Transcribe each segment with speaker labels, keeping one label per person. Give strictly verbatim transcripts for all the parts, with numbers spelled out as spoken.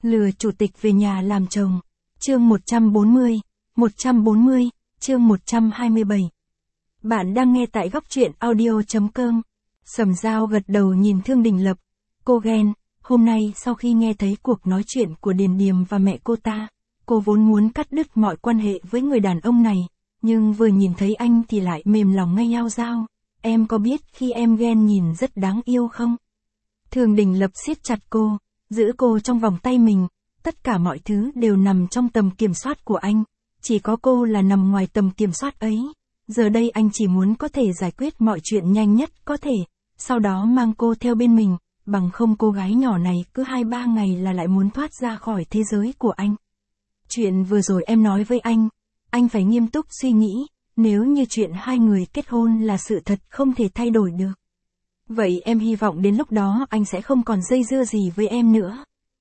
Speaker 1: Lừa chủ tịch về nhà làm chồng. Chương một trăm bốn mươi, một trăm bốn mươi, chương một trăm hai mươi bảy. Bạn đang nghe tại góc truyện audio chấm com. Sầm Dao gật đầu nhìn Thương Đình Lập. Cô ghen, hôm nay sau khi nghe thấy cuộc nói chuyện của Điền Điềm và mẹ cô ta, cô vốn muốn cắt đứt mọi quan hệ với người đàn ông này, nhưng vừa nhìn thấy anh thì lại mềm lòng ngay ao dao. Em có biết khi em ghen nhìn rất đáng yêu không? Thương Đình Lập siết chặt cô, giữ cô trong vòng tay mình, tất cả mọi thứ đều nằm trong tầm kiểm soát của anh, chỉ có cô là nằm ngoài tầm kiểm soát ấy. Giờ đây anh chỉ muốn có thể giải quyết mọi chuyện nhanh nhất có thể, sau đó mang cô theo bên mình, bằng không cô gái nhỏ này cứ hai ba ngày là lại muốn thoát ra khỏi thế giới của anh. Chuyện vừa rồi em nói với anh, anh phải nghiêm túc suy nghĩ, nếu như chuyện hai người kết hôn là sự thật không thể thay đổi được. Vậy em hy vọng đến lúc đó anh sẽ không còn dây dưa gì với em nữa.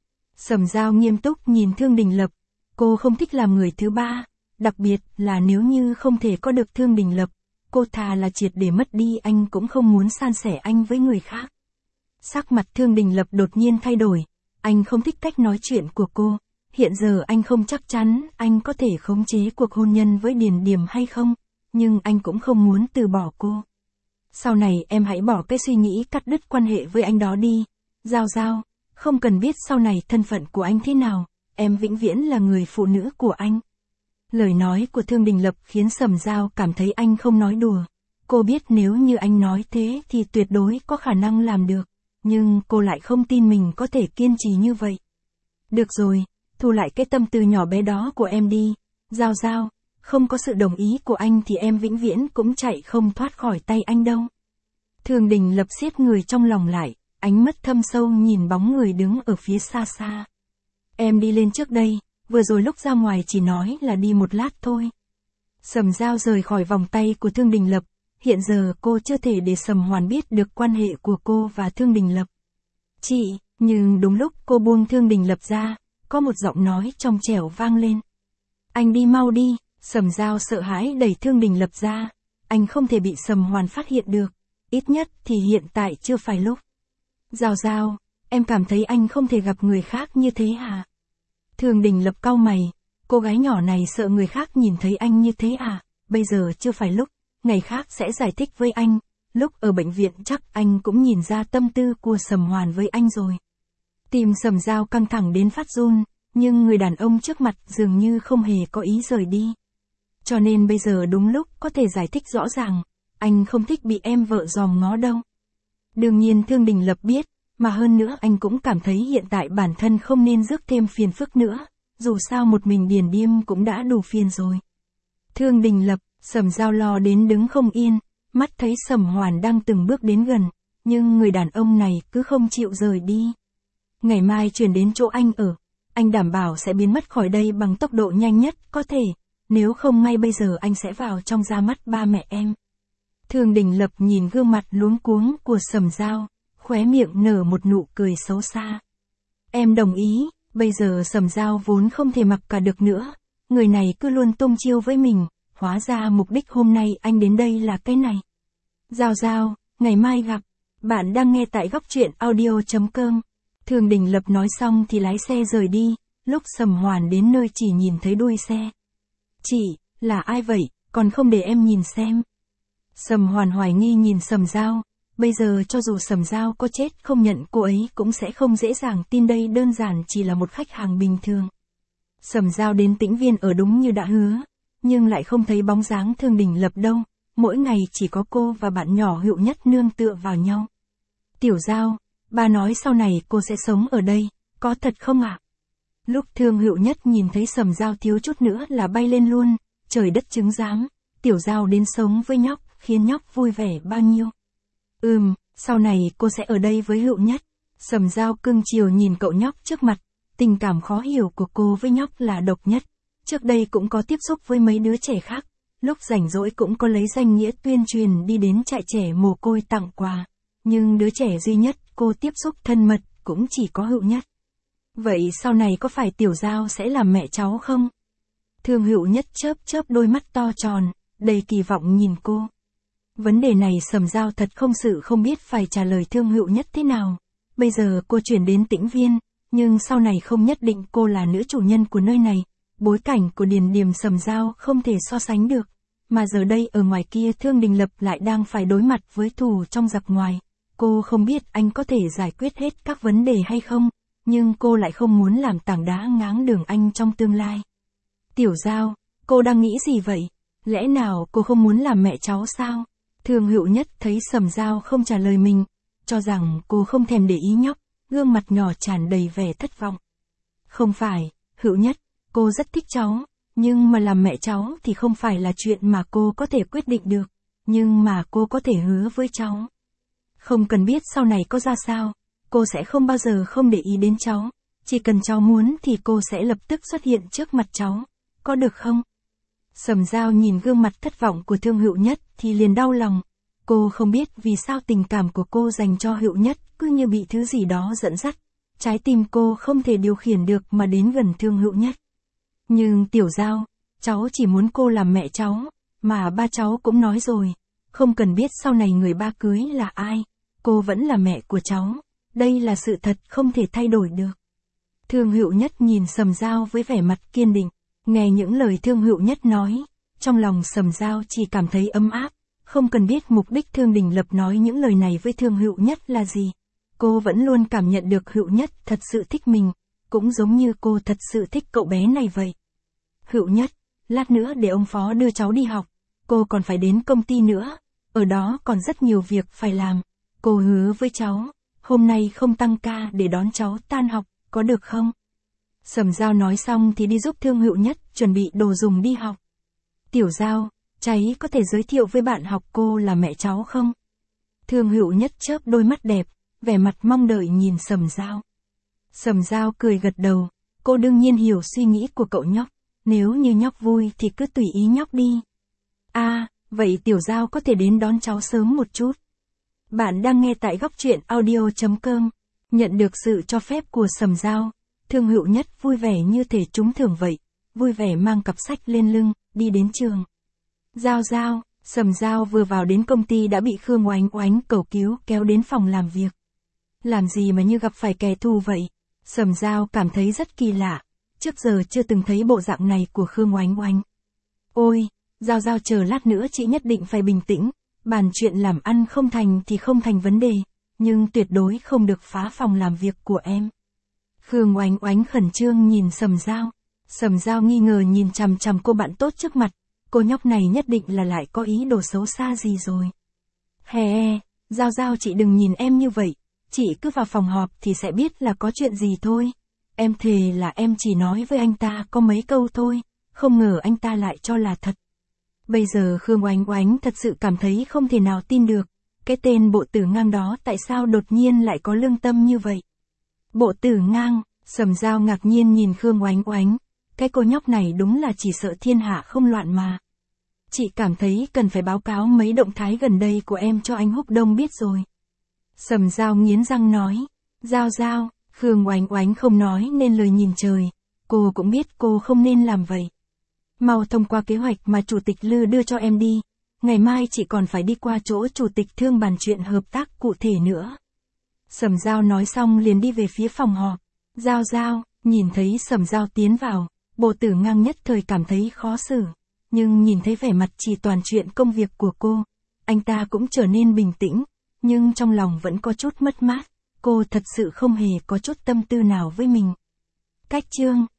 Speaker 1: Sầm Dao nghiêm túc nhìn Thương Đình Lập, cô không thích làm người thứ ba, đặc biệt là nếu như không thể có được Thương Đình Lập, cô thà là triệt để mất đi anh cũng không muốn san sẻ anh với người khác. Sắc mặt Thương Đình Lập đột nhiên thay đổi, anh không thích cách nói chuyện của cô, hiện giờ anh không chắc chắn anh có thể khống chế cuộc hôn nhân với Điền Điềm hay không, nhưng anh cũng không muốn từ bỏ cô. Sau này em hãy bỏ cái suy nghĩ cắt đứt quan hệ với anh đó đi, Dao Dao, không cần biết sau này thân phận của anh thế nào, em vĩnh viễn là người phụ nữ của anh. Lời nói của Thương Đình Lập khiến Sầm Dao cảm thấy anh không nói đùa. Cô biết nếu như anh nói thế thì tuyệt đối có khả năng làm được, nhưng cô lại không tin mình có thể kiên trì như vậy. Được rồi, thu lại cái tâm tư nhỏ bé đó của em đi, Dao Dao, không có sự đồng ý của anh thì em vĩnh viễn cũng chạy không thoát khỏi tay anh đâu. Thương Đình Lập siết người trong lòng lại, ánh mắt thâm sâu nhìn bóng người đứng ở phía xa xa. Em đi lên trước đây, vừa rồi lúc ra ngoài chỉ nói là đi một lát thôi. Sầm Dao rời khỏi vòng tay của Thương Đình Lập, hiện giờ cô chưa thể để Sầm Hoàn biết được quan hệ của cô và Thương Đình Lập. Chị, nhưng đúng lúc cô buông Thương Đình Lập ra, có một giọng nói trong trẻo vang lên. Anh đi mau đi. Sầm Dao sợ hãi đẩy Thương Đình Lập ra, anh không thể bị Sầm Hoàn phát hiện được, ít nhất thì hiện tại chưa phải lúc. Dao Dao, em cảm thấy anh không thể gặp người khác như thế hả? Thương Đình Lập cau mày, cô gái nhỏ này sợ người khác nhìn thấy anh như thế à? Bây giờ chưa phải lúc, ngày khác sẽ giải thích với anh, lúc ở bệnh viện chắc anh cũng nhìn ra tâm tư của Sầm Hoàn với anh rồi. Tim Sầm Dao căng thẳng đến phát run, nhưng người đàn ông trước mặt dường như không hề có ý rời đi. Cho nên bây giờ đúng lúc có thể giải thích rõ ràng, anh không thích bị em vợ dòm ngó đâu. Đương nhiên Thương Đình Lập biết, mà hơn nữa anh cũng cảm thấy hiện tại bản thân không nên rước thêm phiền phức nữa, dù sao một mình Điền Điềm cũng đã đủ phiền rồi. Thương Đình Lập, Sầm Dao lo đến đứng không yên, mắt thấy Sầm Hoàn đang từng bước đến gần, nhưng người đàn ông này cứ không chịu rời đi. Ngày mai chuyển đến chỗ anh ở, anh đảm bảo sẽ biến mất khỏi đây bằng tốc độ nhanh nhất có thể. Nếu không ngay bây giờ anh sẽ vào trong ra mắt ba mẹ em. Thương Đình Lập nhìn gương mặt luống cuống của Sầm Dao, khóe miệng nở một nụ cười xấu xa. Em đồng ý, bây giờ Sầm Dao vốn không thể mặc cả được nữa, người này cứ luôn tung chiêu với mình, hóa ra mục đích hôm nay anh đến đây là cái này. Dao Dao, ngày mai gặp, bạn đang nghe tại góc truyện audio chấm com. Thương Đình Lập nói xong thì lái xe rời đi, lúc Sầm Hoàn đến nơi chỉ nhìn thấy đuôi xe. Chị, là ai vậy, còn không để em nhìn xem. Sầm Hoàn hoài nghi nhìn Sầm Dao, bây giờ cho dù Sầm Dao có chết không nhận cô ấy cũng sẽ không dễ dàng tin đây đơn giản chỉ là một khách hàng bình thường. Sầm Dao đến Tĩnh Viên ở đúng như đã hứa, nhưng lại không thấy bóng dáng Thương Đình Lập đâu, mỗi ngày chỉ có cô và bạn nhỏ Hựu Nhất nương tựa vào nhau. Tiểu Dao, ba nói sau này cô sẽ sống ở đây, có thật không ạ? Lúc Thương Hựu Nhất nhìn thấy Sầm Dao thiếu chút nữa là bay lên luôn, trời đất chứng giám, Tiểu Dao đến sống với nhóc, khiến nhóc vui vẻ bao nhiêu. Ừm, sau này cô sẽ ở đây với Hựu Nhất. Sầm Dao cưng chiều nhìn cậu nhóc trước mặt, tình cảm khó hiểu của cô với nhóc là độc nhất. Trước đây cũng có tiếp xúc với mấy đứa trẻ khác, lúc rảnh rỗi cũng có lấy danh nghĩa tuyên truyền đi đến trại trẻ mồ côi tặng quà, nhưng đứa trẻ duy nhất cô tiếp xúc thân mật cũng chỉ có Hựu Nhất. Vậy sau này có phải Tiểu Dao sẽ làm mẹ cháu không? Thương Hựu Nhất chớp chớp đôi mắt to tròn, đầy kỳ vọng nhìn cô. Vấn đề này Sầm Dao thật không sự không biết phải trả lời Thương Hựu Nhất thế nào. Bây giờ cô chuyển đến Tĩnh Viên, Nhưng sau này không nhất định cô là nữ chủ nhân của nơi này, bối cảnh của Điền Điềm Sầm Dao không thể so sánh được. Mà giờ đây ở ngoài kia Thương Đình Lập lại đang phải đối mặt với thù trong giặc ngoài. Cô không biết anh có thể giải quyết hết các vấn đề hay không, nhưng cô lại không muốn làm tảng đá ngáng đường anh trong tương lai. Tiểu Dao, cô đang nghĩ gì vậy? Lẽ nào cô không muốn làm mẹ cháu sao? Thương Hữu Nhất thấy Sầm Dao không trả lời mình, cho rằng cô không thèm để ý nhóc, gương mặt nhỏ tràn đầy vẻ thất vọng. Không phải, Hữu Nhất, cô rất thích cháu, nhưng mà làm mẹ cháu thì không phải là chuyện mà cô có thể quyết định được, nhưng mà cô có thể hứa với cháu. Không cần biết sau này có ra sao, cô sẽ không bao giờ không để ý đến cháu, chỉ cần cháu muốn thì cô sẽ lập tức xuất hiện trước mặt cháu, có được không? Sầm Dao nhìn gương mặt thất vọng của Thương Hữu Nhất thì liền đau lòng, cô không biết vì sao tình cảm của cô dành cho Hữu Nhất cứ như bị thứ gì đó dẫn dắt, trái tim cô không thể điều khiển được mà đến gần Thương Hữu Nhất. Nhưng Tiểu Dao, cháu chỉ muốn cô làm mẹ cháu, mà ba cháu cũng nói rồi, không cần biết sau này người ba cưới là ai, cô vẫn là mẹ của cháu, đây là sự thật không thể thay đổi được. Thương Hữu Nhất nhìn Sầm Dao với vẻ mặt kiên định, nghe những lời Thương Hữu Nhất nói, trong lòng Sầm Dao chỉ cảm thấy ấm áp, không cần biết mục đích Thương Đình Lập nói những lời này với Thương Hữu Nhất là gì. Cô vẫn luôn cảm nhận được Hữu Nhất thật sự thích mình, cũng giống như cô thật sự thích cậu bé này vậy. Hữu Nhất, lát nữa để ông Phó đưa cháu đi học, cô còn phải đến công ty nữa, ở đó còn rất nhiều việc phải làm. Cô hứa với cháu, hôm nay không tăng ca để đón cháu tan học, có được không? Sầm Dao nói xong thì đi giúp Thương Hữu Nhất chuẩn bị đồ dùng đi học. Tiểu Dao, cháy có thể giới thiệu với bạn học cô là mẹ cháu không? Thương Hữu Nhất chớp đôi mắt đẹp, vẻ mặt mong đợi nhìn Sầm Dao. Sầm Dao cười gật đầu, cô đương nhiên hiểu suy nghĩ của cậu nhóc, nếu như nhóc vui thì cứ tùy ý nhóc đi. À, vậy Tiểu Dao có thể đến đón cháu sớm một chút. Bạn đang nghe tại góc truyện audio chấm com. Nhận được sự cho phép của Sầm Dao, Thương Hữu Nhất vui vẻ như thể trúng thưởng vậy, vui vẻ mang cặp sách lên lưng, đi đến trường. Dao Dao, Sầm Dao vừa vào đến công ty đã bị Khương Oánh Oánh cầu cứu kéo đến phòng làm việc. Làm gì mà như gặp phải kẻ thù vậy? Sầm Dao cảm thấy rất kỳ lạ, trước giờ chưa từng thấy bộ dạng này của Khương Oánh Oánh. Ôi, Dao Dao chờ lát nữa chị nhất định phải bình tĩnh, bàn chuyện làm ăn không thành thì không thành vấn đề, nhưng tuyệt đối không được phá phòng làm việc của em. Khương Oánh Oánh khẩn trương nhìn Sầm Dao, Sầm Dao nghi ngờ nhìn chằm chằm cô bạn tốt trước mặt, cô nhóc này nhất định là lại có ý đồ xấu xa gì rồi. Hè, Dao Dao chị đừng nhìn em như vậy, chị cứ vào phòng họp thì sẽ biết là có chuyện gì thôi. Em thề là em chỉ nói với anh ta có mấy câu thôi, không ngờ anh ta lại cho là thật. Bây giờ Khương Oánh Oánh thật sự cảm thấy không thể nào tin được, cái tên bộ tử ngang đó tại sao đột nhiên lại có lương tâm như vậy. Bộ tử ngang, Sầm Dao ngạc nhiên nhìn Khương Oánh Oánh, cái cô nhóc này đúng là chỉ sợ thiên hạ không loạn mà. Chị cảm thấy cần phải báo cáo mấy động thái gần đây của em cho anh Húc Đông biết rồi. Sầm Dao nghiến răng nói, Dao Dao, Khương Oánh Oánh không nói nên lời nhìn trời, cô cũng biết cô không nên làm vậy. Mau thông qua kế hoạch mà Chủ tịch Lư đưa cho em đi, ngày mai chị còn phải đi qua chỗ Chủ tịch Thương bàn chuyện hợp tác cụ thể nữa. Sầm Dao nói xong liền đi về phía phòng họp. Dao Dao, nhìn thấy Sầm Dao tiến vào, bộ tử ngang nhất thời cảm thấy khó xử, nhưng nhìn thấy vẻ mặt chỉ toàn chuyện công việc của cô, anh ta cũng trở nên bình tĩnh, nhưng trong lòng vẫn có chút mất mát, cô thật sự không hề có chút tâm tư nào với mình. Cách chương